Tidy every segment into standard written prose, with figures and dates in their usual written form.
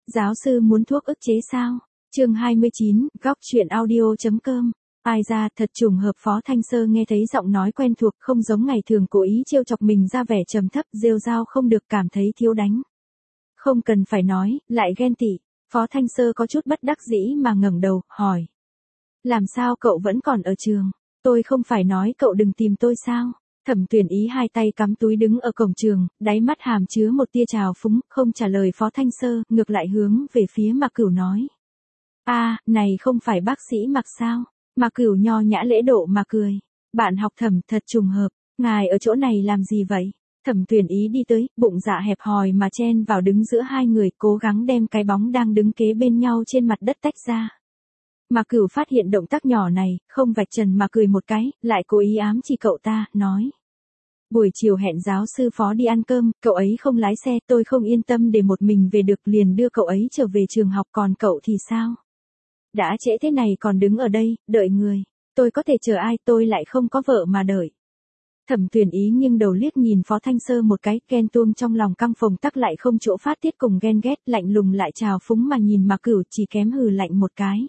Giáo sư muốn thuốc ức chế sao? Chương 29, góc chuyện audio.com. Ai ra, thật trùng hợp Phó Thanh Sơ nghe thấy giọng nói quen thuộc, không giống ngày thường cố ý trêu chọc mình ra vẻ trầm thấp, rêu rao không được, cảm thấy thiếu đánh. Không cần phải nói, lại ghen tị. Phó Thanh Sơ có chút bất đắc dĩ mà ngẩng đầu, hỏi. Làm sao cậu vẫn còn ở trường? Tôi không phải nói cậu đừng tìm tôi sao? Thẩm Tuyển Ý hai tay cắm túi đứng ở cổng trường, đáy mắt hàm chứa một tia trào phúng, không trả lời Phó Thanh Sơ, ngược lại hướng về phía Mạc Cửu nói. Này không phải bác sĩ Mạc sao? Mạc Cửu nho nhã lễ độ mà cười. Bạn học Thẩm, thật trùng hợp, ngài ở chỗ này làm gì vậy? Thẩm Tuyển Ý đi tới, bụng dạ hẹp hòi mà chen vào đứng giữa hai người, cố gắng đem cái bóng đang đứng kế bên nhau trên mặt đất tách ra. Mạc Cửu phát hiện động tác nhỏ này, không vạch trần mà cười một cái, lại cố ý ám chỉ cậu ta, nói. Buổi chiều hẹn giáo sư Phó đi ăn cơm, cậu ấy không lái xe, tôi không yên tâm để một mình về được, liền đưa cậu ấy trở về trường học, còn cậu thì sao? Đã trễ thế này còn đứng ở đây, đợi người. Tôi có thể chờ ai, tôi lại không có vợ mà đợi. Thẩm Tuyển Ý nghiêng đầu liếc nhìn Phó Thanh Sơ một cái, ghen tuông trong lòng căng phồng tắc lại không chỗ phát tiết cùng ghen ghét, lạnh lùng lại trào phúng mà nhìn Mạc Cửu, chỉ kém hừ lạnh một cái.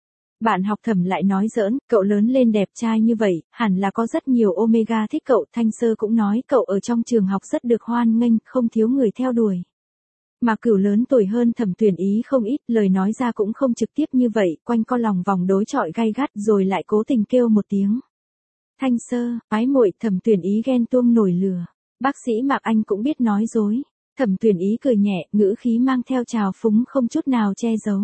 Bạn học Thẩm lại nói giỡn, cậu lớn lên đẹp trai như vậy, hẳn là có rất nhiều Omega thích cậu. Thanh Sơ cũng nói cậu ở trong trường học rất được hoan nghênh, không thiếu người theo đuổi. Mạc Cửu lớn tuổi hơn Thẩm Tuyển Ý không ít, lời nói ra cũng không trực tiếp như vậy, quanh co lòng vòng đối chọi gay gắt, rồi lại cố tình kêu một tiếng. Thanh Sơ, ái muội. Thẩm Tuyển Ý ghen tuông nổi lửa. Bác sĩ Mạc anh cũng biết nói dối. Thẩm Tuyển Ý cười nhẹ, ngữ khí mang theo trào phúng không chút nào che giấu.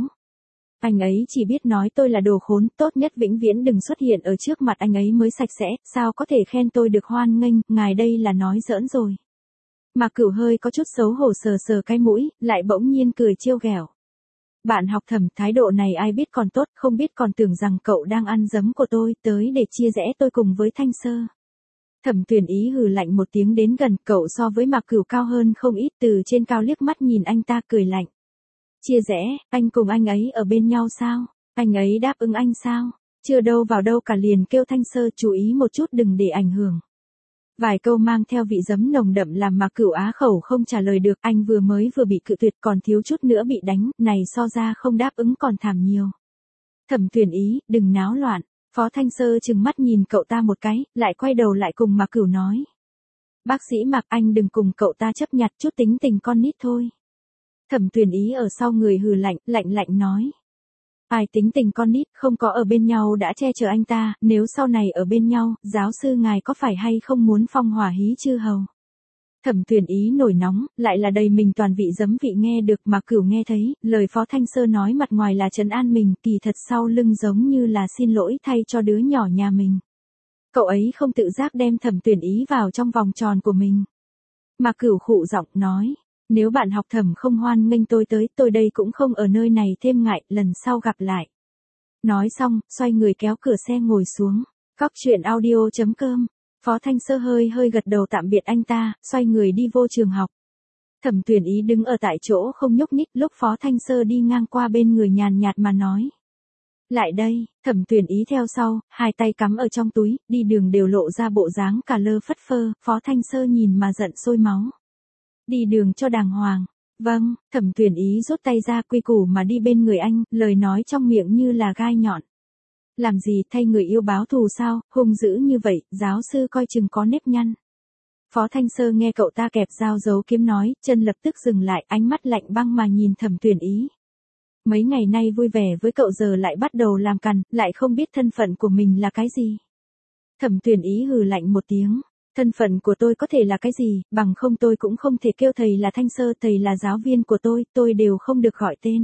Anh ấy chỉ biết nói tôi là đồ khốn, tốt nhất vĩnh viễn đừng xuất hiện ở trước mặt anh ấy mới sạch sẽ, sao có thể khen tôi được hoan nghênh, ngài đây là nói giỡn rồi. Mạc Cửu hơi có chút xấu hổ sờ sờ cái mũi, lại bỗng nhiên cười trêu ghẹo. Bạn học Thẩm, thái độ này ai biết còn tốt, không biết còn tưởng rằng cậu đang ăn dấm của tôi, tới để chia rẽ tôi cùng với Thanh Sơ. Thẩm Tuyển Ý hừ lạnh một tiếng đến gần, cậu so với Mạc Cửu cao hơn không ít, từ trên cao liếc mắt nhìn anh ta cười lạnh. Chia rẽ, anh cùng anh ấy ở bên nhau sao? Anh ấy đáp ứng anh sao? Chưa đâu vào đâu cả liền kêu Thanh Sơ chú ý một chút đừng để ảnh hưởng. Vài câu mang theo vị giấm nồng đậm làm Mạc Cửu á khẩu không trả lời được, anh vừa bị cự tuyệt còn thiếu chút nữa bị đánh, này so ra không đáp ứng còn thảm nhiều. Thẩm Tuyển Ý, đừng náo loạn. Phó Thanh Sơ trừng mắt nhìn cậu ta một cái, lại quay đầu lại cùng Mạc Cửu nói. Bác sĩ Mạc anh đừng cùng cậu ta chấp nhặt chút tính tình con nít thôi. Thẩm Tuyển Ý ở sau người hừ lạnh nói. Ai tính tình con nít, không có ở bên nhau đã che chở anh ta, nếu sau này ở bên nhau, giáo sư ngài có phải hay không muốn phong hỏa hí chư hầu? Thẩm Tuyển Ý nổi nóng, lại là đầy mình toàn vị giấm vị nghe được mà Cửu nghe thấy, lời Phó Thanh Sơ nói mặt ngoài là trấn an mình, kỳ thật sau lưng giống như là xin lỗi thay cho đứa nhỏ nhà mình. Cậu ấy không tự giác đem Thẩm Tuyển Ý vào trong vòng tròn của mình. Mà Cửu khụ giọng nói. Nếu bạn học Thẩm không hoan nghênh tôi tới, tôi đây cũng không ở nơi này thêm ngại, lần sau gặp lại. Nói xong, xoay người kéo cửa xe ngồi xuống. Góc chuyện audio.com. Phó Thanh Sơ hơi gật đầu tạm biệt anh ta, xoay người đi vô trường học. Thẩm Tuyển Ý đứng ở tại chỗ không nhúc nhích, lúc Phó Thanh Sơ đi ngang qua bên người nhàn nhạt mà nói. Lại đây. Thẩm Tuyển Ý theo sau, hai tay cắm ở trong túi, đi đường đều lộ ra bộ dáng cả lơ phất phơ, Phó Thanh Sơ nhìn mà giận sôi máu. Đi đường cho đàng hoàng. Vâng. Thẩm Tuyển Ý rút tay ra quy củ mà đi bên người anh, lời nói trong miệng như là gai nhọn. Làm gì, thay người yêu báo thù sao, hung dữ như vậy, giáo sư coi chừng có nếp nhăn. Phó Thanh Sơ nghe cậu ta kẹp dao giấu kiếm nói, chân lập tức dừng lại, ánh mắt lạnh băng mà nhìn Thẩm Tuyển Ý. Mấy ngày nay vui vẻ với cậu giờ lại bắt đầu làm cằn, lại không biết thân phận của mình là cái gì. Thẩm Tuyển Ý hừ lạnh một tiếng. Thân phận của tôi có thể là cái gì, bằng không tôi cũng không thể kêu thầy là Thanh Sơ, thầy là giáo viên của tôi đều không được gọi tên.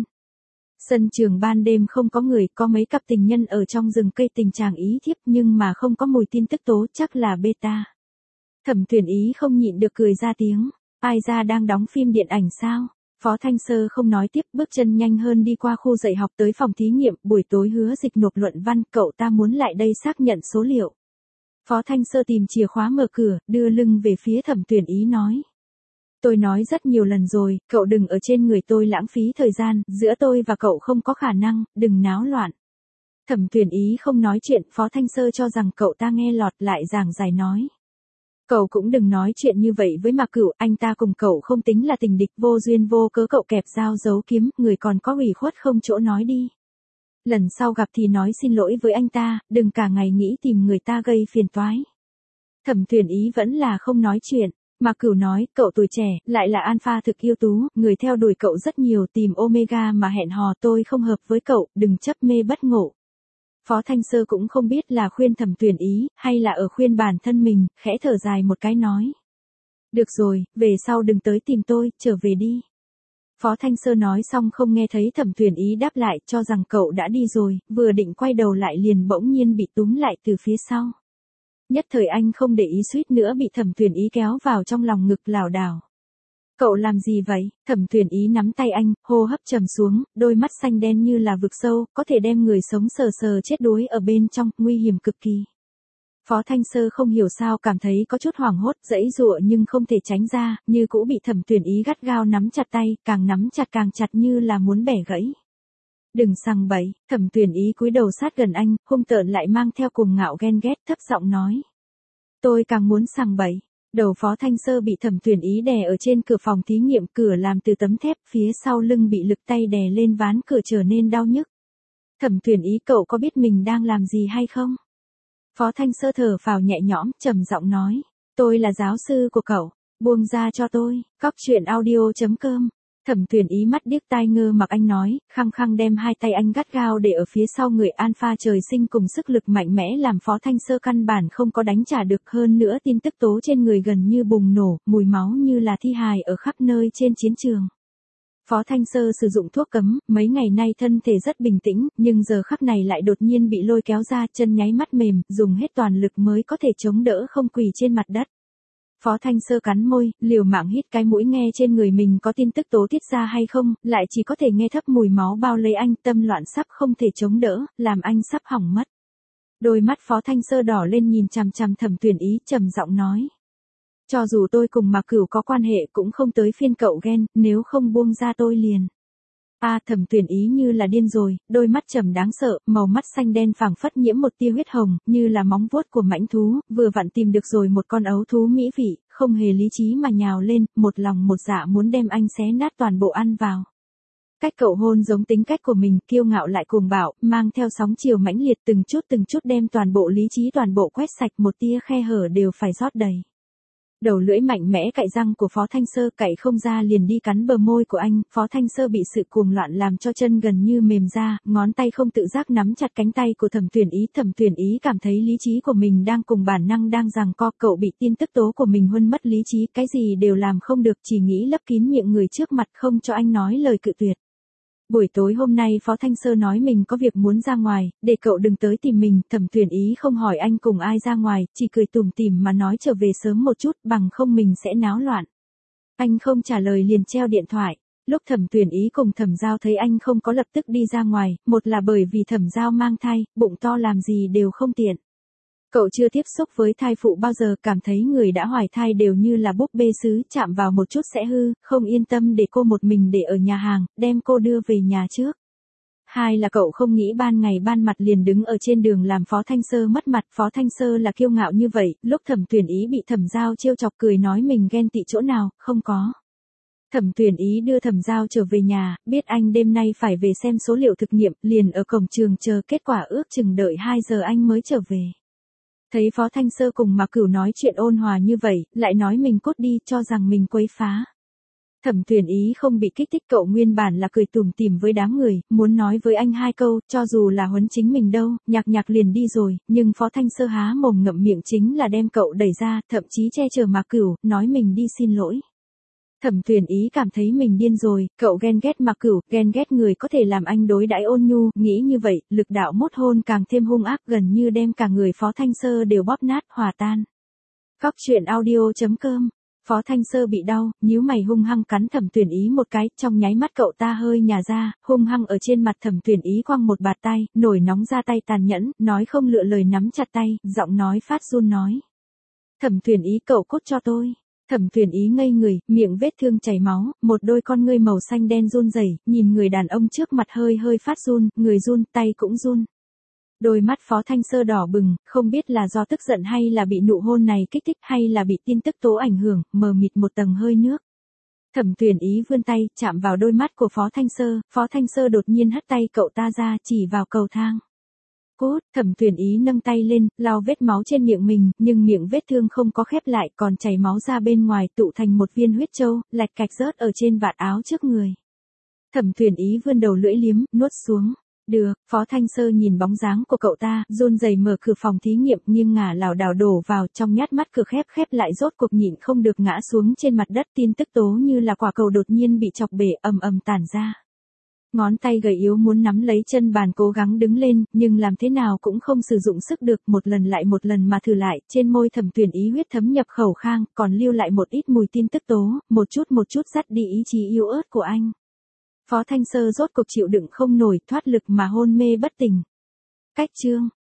Sân trường ban đêm không có người, có mấy cặp tình nhân ở trong rừng cây tình trạng ý thiếp nhưng mà không có mùi tin tức tố, chắc là beta. Thẩm Tuyển Ý không nhịn được cười ra tiếng, ai ra đang đóng phim điện ảnh sao? Phó Thanh Sơ không nói tiếp, bước chân nhanh hơn đi qua khu dạy học tới phòng thí nghiệm, buổi tối Hứa Dịch nộp luận văn, cậu ta muốn lại đây xác nhận số liệu. Phó Thanh Sơ tìm chìa khóa mở cửa, đưa lưng về phía Thẩm Tuyển Ý nói. Tôi nói rất nhiều lần rồi, cậu đừng ở trên người tôi lãng phí thời gian, giữa tôi và cậu không có khả năng, đừng náo loạn. Thẩm Tuyển Ý không nói chuyện, Phó Thanh Sơ cho rằng cậu ta nghe lọt lại giảng giải nói. Cậu cũng đừng nói chuyện như vậy với Mạc Cửu, anh ta cùng cậu không tính là tình địch, vô duyên vô cớ cậu kẹp dao giấu kiếm, người còn có ủy khuất không chỗ nói đi. Lần sau gặp thì nói xin lỗi với anh ta, đừng cả ngày nghĩ tìm người ta gây phiền toái. Thẩm Tuyền Ý vẫn là không nói chuyện. Mạc Cửu nói, cậu tuổi trẻ, lại là alpha thực ưu tú, người theo đuổi cậu rất nhiều, tìm omega mà hẹn hò, tôi không hợp với cậu, đừng chấp mê bất ngộ. Phó Thanh Sơ cũng không biết là khuyên Thẩm Tuyền Ý, hay là ở khuyên bản thân mình, khẽ thở dài một cái nói. Được rồi, về sau đừng tới tìm tôi, trở về đi. Phó Thanh Sơ nói xong không nghe thấy Thẩm Tuyền Ý đáp lại, cho rằng cậu đã đi rồi, vừa định quay đầu lại liền bỗng nhiên bị túm lại từ phía sau. Nhất thời anh không để ý suýt nữa bị Thẩm Tuyền Ý kéo vào trong lòng ngực lảo đảo. Cậu làm gì vậy? Thẩm Tuyền Ý nắm tay anh, hô hấp trầm xuống, đôi mắt xanh đen như là vực sâu, có thể đem người sống sờ sờ chết đuối ở bên trong, nguy hiểm cực kỳ. Phó Thanh Sơ không hiểu sao cảm thấy có chút hoảng hốt, giãy giụa nhưng không thể tránh ra, như cũ bị Thẩm Tuyền Ý gắt gao nắm chặt tay, càng nắm chặt càng chặt như là muốn bẻ gãy. Đừng sằng bậy, Thẩm Tuyền Ý cúi đầu sát gần anh, hung tợn lại mang theo cùng ngạo ghen ghét, thấp giọng nói. Tôi càng muốn sằng bậy. Đầu Phó Thanh Sơ bị Thẩm Tuyền Ý đè ở trên cửa phòng thí nghiệm, cửa làm từ tấm thép, phía sau lưng bị lực tay đè lên ván cửa trở nên đau nhức. Thẩm Tuyền Ý, cậu có biết mình đang làm gì hay không? Phó Thanh Sơ thở phào nhẹ nhõm, trầm giọng nói. Tôi là giáo sư của cậu, buông ra cho tôi. Cóc truyện audio.com. Thẩm Tuyền Ý mắt điếc tai ngơ mặc anh nói, khăng khăng đem hai tay anh gắt gao để ở phía sau người, alpha trời sinh cùng sức lực mạnh mẽ làm Phó Thanh Sơ căn bản không có đánh trả được, hơn nữa tin tức tố trên người gần như bùng nổ, mùi máu như là thi hài ở khắp nơi trên chiến trường. Phó Thanh Sơ sử dụng thuốc cấm, mấy ngày nay thân thể rất bình tĩnh, nhưng giờ khắc này lại đột nhiên bị lôi kéo ra, chân nháy mắt mềm, dùng hết toàn lực mới có thể chống đỡ không quỳ trên mặt đất. Phó Thanh Sơ cắn môi, liều mạng hít cái mũi nghe trên người mình có tin tức tố tiết ra hay không, lại chỉ có thể nghe thấp mùi máu bao lấy anh, tâm loạn sắp không thể chống đỡ, làm anh sắp hỏng mất. Đôi mắt Phó Thanh Sơ đỏ lên nhìn chằm chằm Thẩm Tuyền Ý, trầm giọng nói. Cho dù tôi cùng Mạc Cửu có quan hệ cũng không tới phiên cậu ghen, nếu không buông ra tôi liền. Thẩm Tuyền Ý như là điên rồi, đôi mắt trầm đáng sợ, màu mắt xanh đen phảng phất nhiễm một tia huyết hồng, như là móng vuốt của mãnh thú, vừa vặn tìm được rồi một con ấu thú mỹ vị, không hề lý trí mà nhào lên, một lòng một dạ muốn đem anh xé nát toàn bộ ăn vào. Cách cậu hôn giống tính cách của mình, kiêu ngạo lại cuồng bạo, mang theo sóng chiều mãnh liệt, từng chút đem toàn bộ lý trí toàn bộ quét sạch, một tia khe hở đều phải rót đầy. Đầu lưỡi mạnh mẽ cạy răng của Phó Thanh Sơ, cạy không ra liền đi cắn bờ môi của anh, Phó Thanh Sơ bị sự cuồng loạn làm cho chân gần như mềm ra, ngón tay không tự giác nắm chặt cánh tay của Thẩm Tuyền Ý, Thẩm Tuyền Ý cảm thấy lý trí của mình đang cùng bản năng đang giằng co, cậu bị tin tức tố của mình huân mất lý trí, cái gì đều làm không được, chỉ nghĩ lấp kín miệng người trước mặt không cho anh nói lời cự tuyệt. Buổi tối hôm nay Phó Thanh Sơ nói mình có việc muốn ra ngoài, để cậu đừng tới tìm mình, Thẩm Tuyền Ý không hỏi anh cùng ai ra ngoài, chỉ cười tủm tỉm mà nói trở về sớm một chút, bằng không mình sẽ náo loạn. Anh không trả lời liền treo điện thoại. Lúc Thẩm Tuyền Ý cùng Thẩm Giao thấy anh không có lập tức đi ra ngoài, một là bởi vì Thẩm Giao mang thai, bụng to làm gì đều không tiện. Cậu chưa tiếp xúc với thai phụ bao giờ, cảm thấy người đã hoài thai đều như là búp bê sứ, chạm vào một chút sẽ hư, không yên tâm để cô một mình để ở nhà hàng, đem cô đưa về nhà trước. Hai là cậu không nghĩ ban ngày ban mặt liền đứng ở trên đường làm Phó Thanh Sơ mất mặt, Phó Thanh Sơ là kiêu ngạo như vậy, lúc Thẩm Tuyền Ý bị Thẩm Giao trêu chọc cười nói mình ghen tị chỗ nào, không có. Thẩm Tuyền Ý đưa Thẩm Giao trở về nhà, biết anh đêm nay phải về xem số liệu thực nghiệm, liền ở cổng trường chờ kết quả, ước chừng đợi 2 giờ anh mới trở về. Thấy Phó Thanh Sơ cùng Mạc Cửu nói chuyện ôn hòa như vậy, lại nói mình cút đi, cho rằng mình quấy phá. Thẩm Tuyền Ý không bị kích thích, cậu nguyên bản là cười tủm tỉm với đám người, muốn nói với anh 2 câu, cho dù là huấn chính mình đâu, nhạc liền đi rồi, nhưng Phó Thanh Sơ há mồm ngậm miệng chính là đem cậu đẩy ra, thậm chí che chở Mạc Cửu, nói mình đi xin lỗi. Thẩm Tuyền Ý cảm thấy mình điên rồi, cậu ghen ghét Mạc Cửu, ghen ghét người có thể làm anh đối đãi ôn nhu, nghĩ như vậy, lực đạo mốt hôn càng thêm hung ác, gần như đem cả người Phó Thanh Sơ đều bóp nát, hòa tan. Cóc truyện audio.com. Phó Thanh Sơ bị đau, nhíu mày hung hăng cắn Thẩm Tuyền Ý một cái, trong nháy mắt cậu ta hơi nhả ra, hung hăng ở trên mặt Thẩm Tuyền Ý quăng một bạt tay, nổi nóng ra tay tàn nhẫn, nói không lựa lời nắm chặt tay, giọng nói phát run nói. Thẩm Tuyền Ý, cậu cút cho tôi. Thẩm Tuyền Ý ngây người, miệng vết thương chảy máu, một đôi con ngươi màu xanh đen run rẩy, nhìn người đàn ông trước mặt hơi phát run, người run, tay cũng run. Đôi mắt Phó Thanh Sơ đỏ bừng, không biết là do tức giận hay là bị nụ hôn này kích thích hay là bị tin tức tố ảnh hưởng, mờ mịt một tầng hơi nước. Thẩm Tuyển Ý vươn tay, chạm vào đôi mắt của Phó Thanh Sơ đột nhiên hất tay cậu ta ra, chỉ vào cầu thang. Cút, Thẩm Tuyển Ý nâng tay lên, lau vết máu trên miệng mình, nhưng miệng vết thương không có khép lại, còn chảy máu ra bên ngoài tụ thành một viên huyết châu, lạch cạch rớt ở trên vạt áo trước người. Thẩm Tuyển Ý vươn đầu lưỡi liếm, nuốt xuống. Được, Phó Thanh Sơ nhìn bóng dáng của cậu ta, run rẩy mở cửa phòng thí nghiệm nhưng ngả lảo đảo đổ vào, trong nhát mắt cửa khép lại rốt cuộc nhịn không được ngã xuống trên mặt đất, tin tức tố như là quả cầu đột nhiên bị chọc bể ầm ầm tản ra. Ngón tay gầy yếu muốn nắm lấy chân bàn cố gắng đứng lên, nhưng làm thế nào cũng không sử dụng sức được, một lần lại một lần mà thử lại, trên môi Thẩm Tuyển Ý huyết thấm nhập khẩu khang, còn lưu lại một ít mùi tin tức tố, một chút dắt đi ý chí yếu ớt của anh. Phó Thanh Sơ rốt cuộc chịu đựng không nổi, thoát lực mà hôn mê bất tỉnh. Cách chương